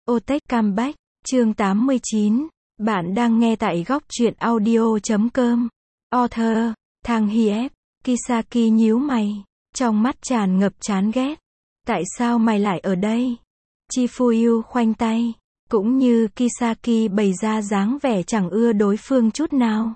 Otech Comeback, chương 89. Bạn đang nghe tại góc truyện audio.com. Author, Thang Hiep. Kisaki nhíu mày, trong mắt tràn ngập chán ghét. Tại sao mày lại ở đây? Chifuyu khoanh tay, cũng như Kisaki bày ra dáng vẻ chẳng ưa đối phương chút nào.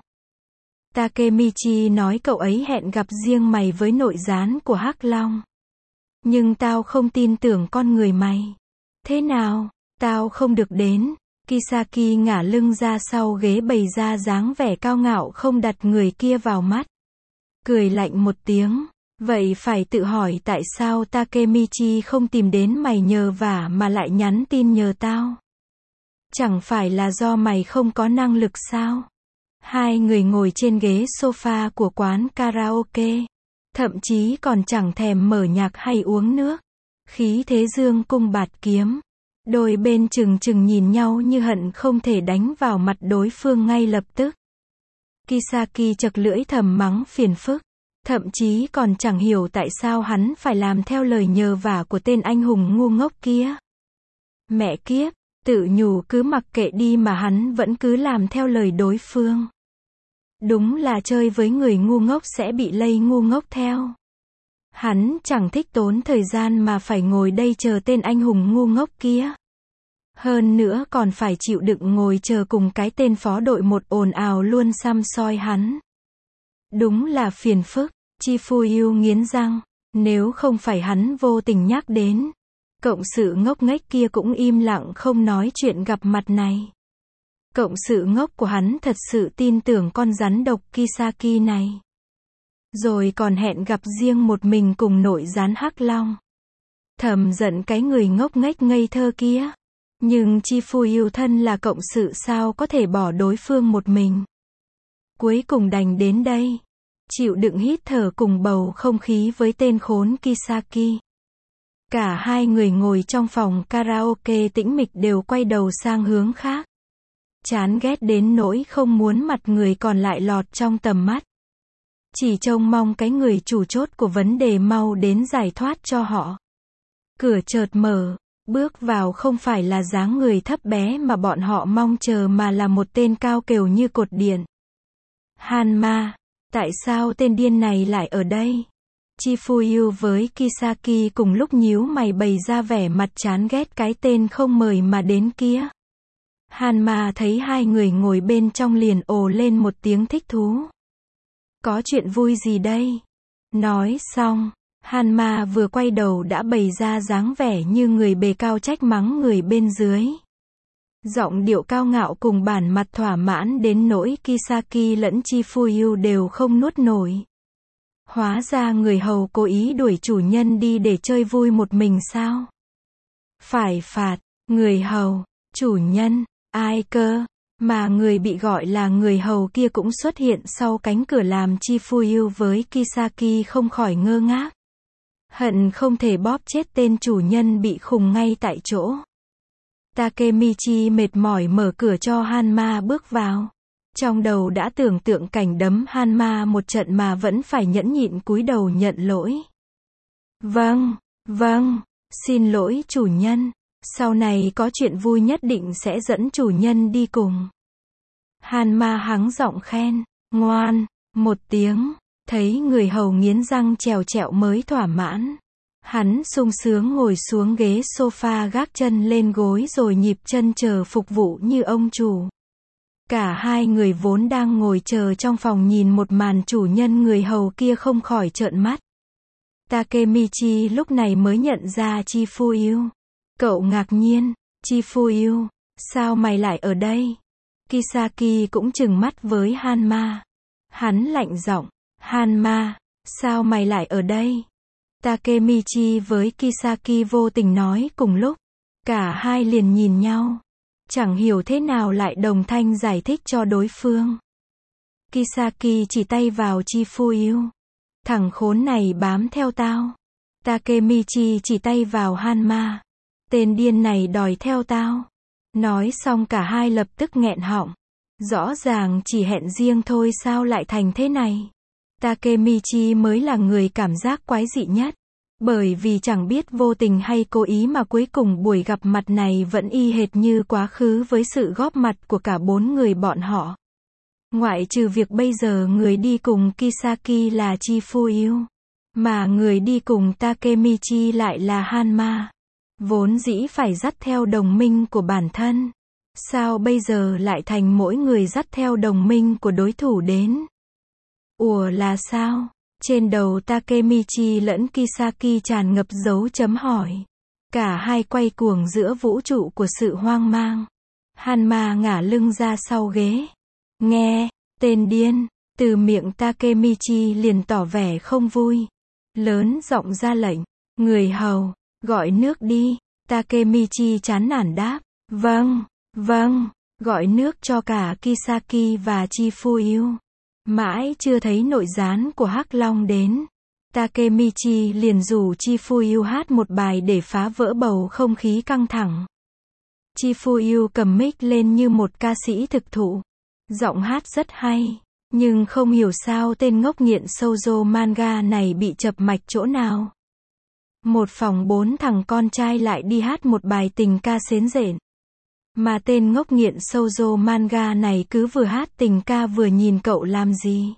Takemichi nói cậu ấy hẹn gặp riêng mày với nội gián của Hắc Long. Nhưng tao không tin tưởng con người mày. Thế nào? Tao không được đến. Kisaki ngả lưng ra sau ghế bày ra dáng vẻ cao ngạo không đặt người kia vào mắt. Cười lạnh một tiếng. Vậy phải tự hỏi tại sao Takemichi không tìm đến mày nhờ vả mà lại nhắn tin nhờ tao? Chẳng phải là do mày không có năng lực sao? Hai người ngồi trên ghế sofa của quán karaoke. Thậm chí còn chẳng thèm mở nhạc hay uống nước. Khí thế dương cung bạt kiếm. Đôi bên chừng nhìn nhau như hận không thể đánh vào mặt đối phương ngay lập tức. Kisaki chật lưỡi thầm mắng phiền phức. Thậm chí còn chẳng hiểu tại sao hắn phải làm theo lời nhờ vả của tên anh hùng ngu ngốc kia. Mẹ kiếp, tự nhủ cứ mặc kệ đi mà hắn vẫn cứ làm theo lời đối phương. Đúng là chơi với người ngu ngốc sẽ bị lây ngu ngốc theo. Hắn chẳng thích tốn thời gian mà phải ngồi đây chờ tên anh hùng ngu ngốc kia. Hơn nữa còn phải chịu đựng ngồi chờ cùng cái tên phó đội một ồn ào luôn săm soi hắn. Đúng là phiền phức. Chifuyu nghiến răng. Nếu không phải hắn vô tình nhắc đến, cộng sự ngốc nghếch kia cũng im lặng không nói chuyện gặp mặt này. Cộng sự ngốc của hắn thật sự tin tưởng con rắn độc Kisaki này. Rồi còn hẹn gặp riêng một mình cùng nội gián Hắc Long. Thầm giận cái người ngốc nghếch ngây thơ kia. Nhưng Chifuyu thân là cộng sự sao có thể bỏ đối phương một mình. Cuối cùng đành đến đây. Chịu đựng hít thở cùng bầu không khí với tên khốn Kisaki. Cả hai người ngồi trong phòng karaoke tĩnh mịch đều quay đầu sang hướng khác. Chán ghét đến nỗi không muốn mặt người còn lại lọt trong tầm mắt. Chỉ trông mong cái người chủ chốt của vấn đề mau đến giải thoát cho họ. Cửa chợt mở, bước vào không phải là dáng người thấp bé mà bọn họ mong chờ mà là một tên cao kều như cột điện. Hanma, tại sao tên điên này lại ở đây? Chifuyu với Kisaki cùng lúc nhíu mày bày ra vẻ mặt chán ghét cái tên không mời mà đến kia. Hanma thấy hai người ngồi bên trong liền ồ lên một tiếng thích thú. Có chuyện vui gì đây? Nói xong, Hanma vừa quay đầu đã bày ra dáng vẻ như người bề cao trách mắng người bên dưới. Giọng điệu cao ngạo cùng bản mặt thỏa mãn đến nỗi Kisaki lẫn Chifuyu đều không nuốt nổi. Hóa ra người hầu cố ý đuổi chủ nhân đi để chơi vui một mình sao? Phải phạt, người hầu, chủ nhân, ai cơ? Mà người bị gọi là người hầu kia cũng xuất hiện sau cánh cửa làm Chifuyu với Kisaki không khỏi ngơ ngác. Hận không thể bóp chết tên chủ nhân bị khùng ngay tại chỗ. Takemichi mệt mỏi mở cửa cho Hanma bước vào. Trong đầu đã tưởng tượng cảnh đấm Hanma một trận mà vẫn phải nhẫn nhịn cúi đầu nhận lỗi. Vâng, xin lỗi chủ nhân. Sau này có chuyện vui nhất định sẽ dẫn chủ nhân đi cùng. Hanma hắng giọng khen, ngoan, một tiếng, thấy người hầu nghiến răng trèo trẹo mới thỏa mãn. Hắn sung sướng ngồi xuống ghế sofa gác chân lên gối rồi nhịp chân chờ phục vụ như ông chủ. Cả hai người vốn đang ngồi chờ trong phòng nhìn một màn chủ nhân người hầu kia không khỏi trợn mắt. Takemichi lúc này mới nhận ra Chifuyu. Cậu ngạc nhiên, Chifuyu, sao mày lại ở đây? Kisaki cũng trừng mắt với Hanma. Hắn lạnh giọng, Hanma, sao mày lại ở đây? Takemichi với Kisaki vô tình nói cùng lúc. Cả hai liền nhìn nhau. Chẳng hiểu thế nào lại đồng thanh giải thích cho đối phương. Kisaki chỉ tay vào Chifuyu. Thằng khốn này bám theo tao. Takemichi chỉ tay vào Hanma. Tên điên này đòi theo tao. Nói xong cả hai lập tức nghẹn họng. Rõ ràng chỉ hẹn riêng thôi sao lại thành thế này. Takemichi mới là người cảm giác quái dị nhất. Bởi vì chẳng biết vô tình hay cố ý mà cuối cùng buổi gặp mặt này vẫn y hệt như quá khứ với sự góp mặt của cả bốn người bọn họ. Ngoại trừ việc bây giờ người đi cùng Kisaki là Chifuyu, mà người đi cùng Takemichi lại là Hanma. Vốn dĩ phải dắt theo đồng minh của bản thân. Sao bây giờ lại thành mỗi người dắt theo đồng minh của đối thủ đến? Ủa là sao? Trên đầu Takemichi lẫn Kisaki tràn ngập dấu chấm hỏi. Cả hai quay cuồng giữa vũ trụ của sự hoang mang. Hanma ngả lưng ra sau ghế. Nghe, tên điên, từ miệng Takemichi liền tỏ vẻ không vui. Lớn giọng ra lệnh, người hầu, gọi nước đi. Takemichi chán nản đáp, vâng, gọi nước cho cả Kisaki và Chifuyu. Mãi chưa thấy nội gián của Hắc Long đến. Takemichi liền rủ Chifuyu hát một bài để phá vỡ bầu không khí căng thẳng. Chifuyu cầm mic lên như một ca sĩ thực thụ. Giọng hát rất hay. Nhưng không hiểu sao tên ngốc nghiện shoujo manga này bị chập mạch chỗ nào. Một phòng 4 thằng con trai lại đi hát một bài tình ca xến rện. Mà tên ngốc nghiện shoujo manga này cứ vừa hát tình ca vừa nhìn cậu làm gì.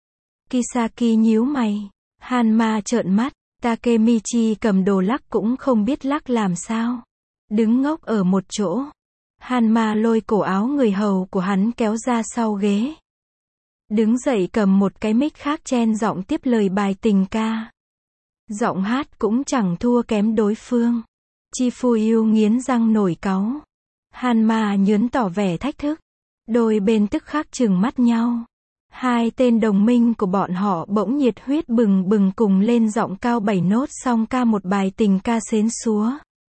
Kisaki nhíu mày. Hanma trợn mắt. Takemichi cầm đồ lắc cũng không biết lắc làm sao. Đứng ngốc ở một chỗ. Hanma lôi cổ áo người hầu của hắn kéo ra sau ghế. Đứng dậy cầm một cái mic khác chen giọng tiếp lời bài tình ca. Giọng hát cũng chẳng thua kém đối phương. Chifuyu nghiến răng nổi cáu. Hanma nhớn tỏ vẻ thách thức. Đôi bên tức khắc trừng mắt nhau. Hai tên đồng minh của bọn họ bỗng nhiệt huyết bừng bừng cùng lên giọng cao 7 nốt xong ca một bài tình ca xến xúa.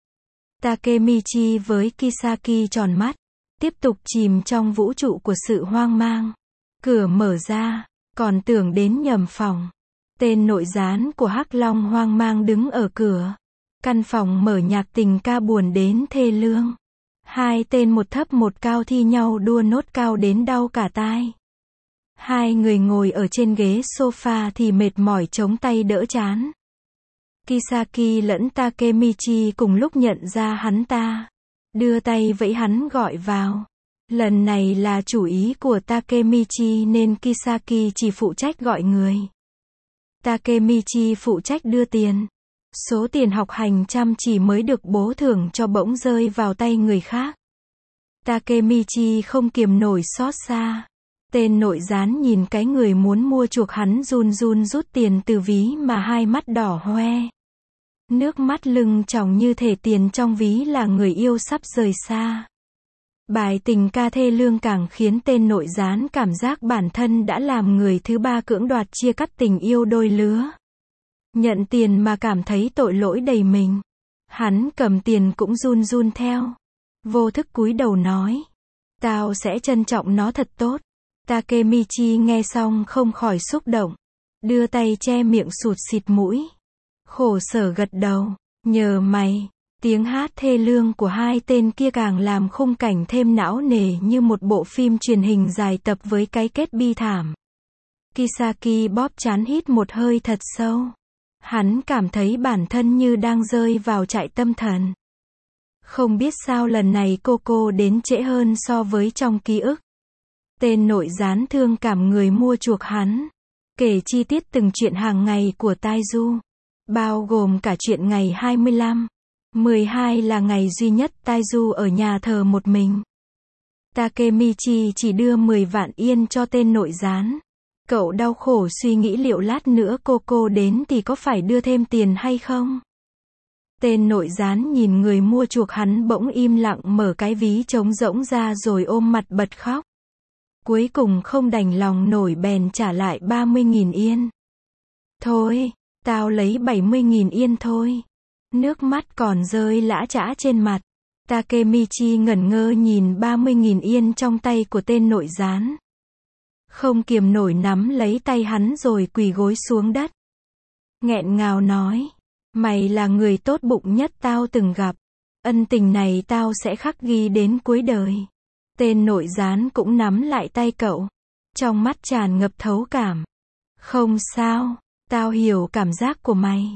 Takemichi với Kisaki tròn mắt. Tiếp tục chìm trong vũ trụ của sự hoang mang. Cửa mở ra. Còn tưởng đến nhầm phòng. Tên nội gián của Hắc Long hoang mang đứng ở cửa. Căn phòng mở nhạc tình ca buồn đến thê lương. Hai tên một thấp một cao thi nhau đua nốt cao đến đau cả tai. Hai người ngồi ở trên ghế sofa thì mệt mỏi chống tay đỡ chán. Kisaki lẫn Takemichi cùng lúc nhận ra hắn ta. Đưa tay vẫy hắn gọi vào. Lần này là chủ ý của Takemichi nên Kisaki chỉ phụ trách gọi người. Takemichi phụ trách đưa tiền. Số tiền học hành chăm chỉ mới được bố thưởng cho bỗng rơi vào tay người khác. Takemichi không kiềm nổi xót xa. Tên nội gián nhìn cái người muốn mua chuộc hắn run run rút tiền từ ví mà hai mắt đỏ hoe. Nước mắt lưng tròng như thể tiền trong ví là người yêu sắp rời xa. Bài tình ca thê lương càng khiến tên nội gián cảm giác bản thân đã làm người thứ ba cưỡng đoạt chia cắt tình yêu đôi lứa. Nhận tiền mà cảm thấy tội lỗi đầy mình. Hắn cầm tiền cũng run run theo. Vô thức cúi đầu nói. Tao sẽ trân trọng nó thật tốt. Takemichi nghe xong không khỏi xúc động. Đưa tay che miệng sụt xịt mũi. Khổ sở gật đầu. Nhờ mày. Tiếng hát thê lương của hai tên kia càng làm khung cảnh thêm não nề như một bộ phim truyền hình dài tập với cái kết bi thảm. Kisaki bóp trán hít một hơi thật sâu. Hắn cảm thấy bản thân như đang rơi vào trại tâm thần. Không biết sao lần này cô đến trễ hơn so với trong ký ức. Tên nội gián thương cảm người mua chuộc hắn. Kể chi tiết từng chuyện hàng ngày của Taiju. Bao gồm cả chuyện ngày 25. 12 là ngày duy nhất Taiju ở nhà thờ một mình. Takemichi chỉ đưa 10 vạn yên cho tên nội gián. Cậu đau khổ suy nghĩ liệu lát nữa cô đến thì có phải đưa thêm tiền hay không? Tên nội gián nhìn người mua chuộc hắn bỗng im lặng mở cái ví trống rỗng ra rồi ôm mặt bật khóc. Cuối cùng không đành lòng nổi bèn trả lại 30.000 yên. Thôi, tao lấy 70.000 yên thôi. Nước mắt còn rơi lã chã trên mặt. Takemichi ngẩn ngơ nhìn 30.000 yên trong tay của tên nội gián. Không kiềm nổi nắm lấy tay hắn rồi quỳ gối xuống đất. Nghẹn ngào nói. Mày là người tốt bụng nhất tao từng gặp. Ân tình này tao sẽ khắc ghi đến cuối đời. Tên nội gián cũng nắm lại tay cậu. Trong mắt tràn ngập thấu cảm. Không sao, tao hiểu cảm giác của mày.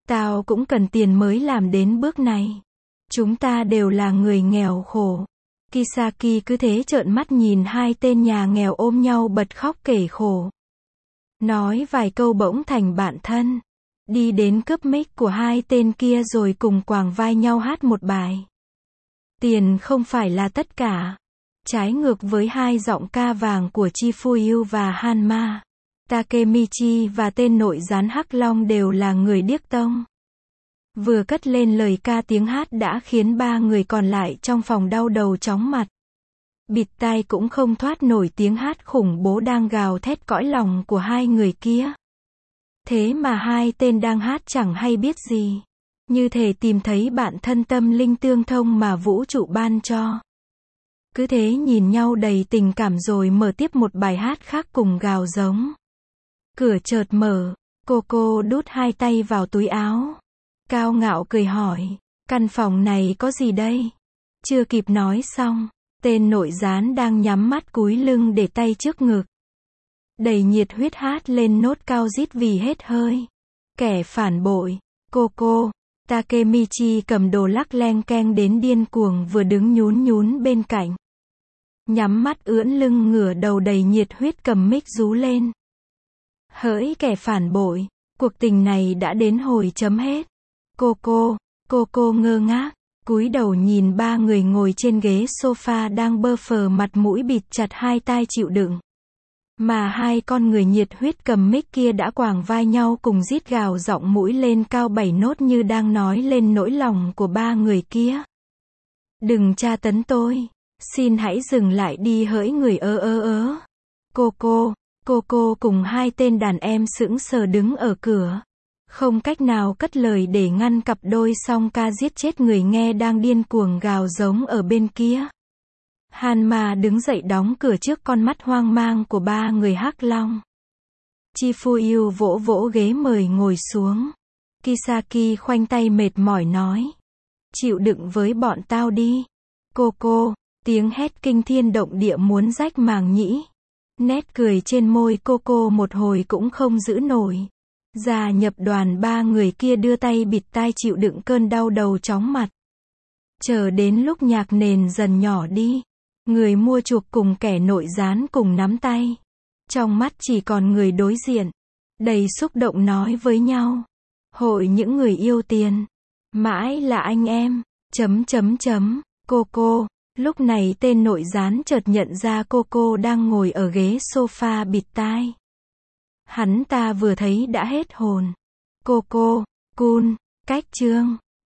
Tao cũng cần tiền mới làm đến bước này. Chúng ta đều là người nghèo khổ. Kisaki cứ thế trợn mắt nhìn hai tên nhà nghèo ôm nhau bật khóc kể khổ. Nói vài câu bỗng thành bạn thân. Đi đến cướp mic của hai tên kia rồi cùng quàng vai nhau hát một bài. Tiền không phải là tất cả. Trái ngược với hai giọng ca vàng của Chifuyu và Hanma, Takemichi và tên nội gián Hắc Long đều là người điếc tông. Vừa cất lên lời ca tiếng hát đã khiến ba người còn lại trong phòng đau đầu chóng mặt. Bịt tai cũng không thoát nổi tiếng hát khủng bố đang gào thét cõi lòng của hai người kia. Thế mà hai tên đang hát chẳng hay biết gì. Như thể tìm thấy bạn thân tâm linh tương thông mà vũ trụ ban cho. Cứ thế nhìn nhau đầy tình cảm rồi mở tiếp một bài hát khác cùng gào giống. Cửa chợt mở, cô đút hai tay vào túi áo. Cao ngạo cười hỏi, căn phòng này có gì đây? Chưa kịp nói xong, tên nội gián đang nhắm mắt cúi lưng để tay trước ngực. Đầy nhiệt huyết hát lên nốt cao rít vì hết hơi. Kẻ phản bội, cô. Takemichi cầm đồ lắc leng keng đến điên cuồng vừa đứng nhún bên cạnh. Nhắm mắt ưỡn lưng ngửa đầu đầy nhiệt huyết cầm mic rú lên. Hỡi kẻ phản bội, cuộc tình này đã đến hồi chấm hết. Cô ngơ ngác, cúi đầu nhìn ba người ngồi trên ghế sofa đang bơ phờ mặt mũi bịt chặt hai tai chịu đựng. Mà hai con người nhiệt huyết cầm mic kia đã quàng vai nhau cùng rít gào giọng mũi lên cao 7 nốt như đang nói lên nỗi lòng của ba người kia. Đừng tra tấn tôi. Xin hãy dừng lại đi hỡi người ơ. Cô cùng hai tên đàn em sững sờ đứng ở cửa. Không cách nào cất lời để ngăn cặp đôi song ca giết chết người nghe đang điên cuồng gào giống ở bên kia. Hanma đứng dậy đóng cửa trước con mắt hoang mang của ba người Hắc Long. Chifuyu vỗ ghế mời ngồi xuống. Kisaki khoanh tay mệt mỏi nói. Chịu đựng với bọn tao đi. Cô. Tiếng hét kinh thiên động địa muốn rách màng nhĩ. Nét cười trên môi cô một hồi cũng không giữ nổi. Gia nhập đoàn ba người kia đưa tay bịt tai chịu đựng cơn đau đầu chóng mặt. Chờ đến lúc nhạc nền dần nhỏ đi. Người mua chuộc cùng kẻ nội gián cùng nắm tay. Trong mắt chỉ còn người đối diện. Đầy xúc động nói với nhau. Hội những người yêu tiền. Mãi là anh em. Cô. Lúc này tên nội gián chợt nhận ra cô đang ngồi ở ghế sofa bịt tai. Hắn ta vừa thấy đã hết hồn. Cô, cách Trương.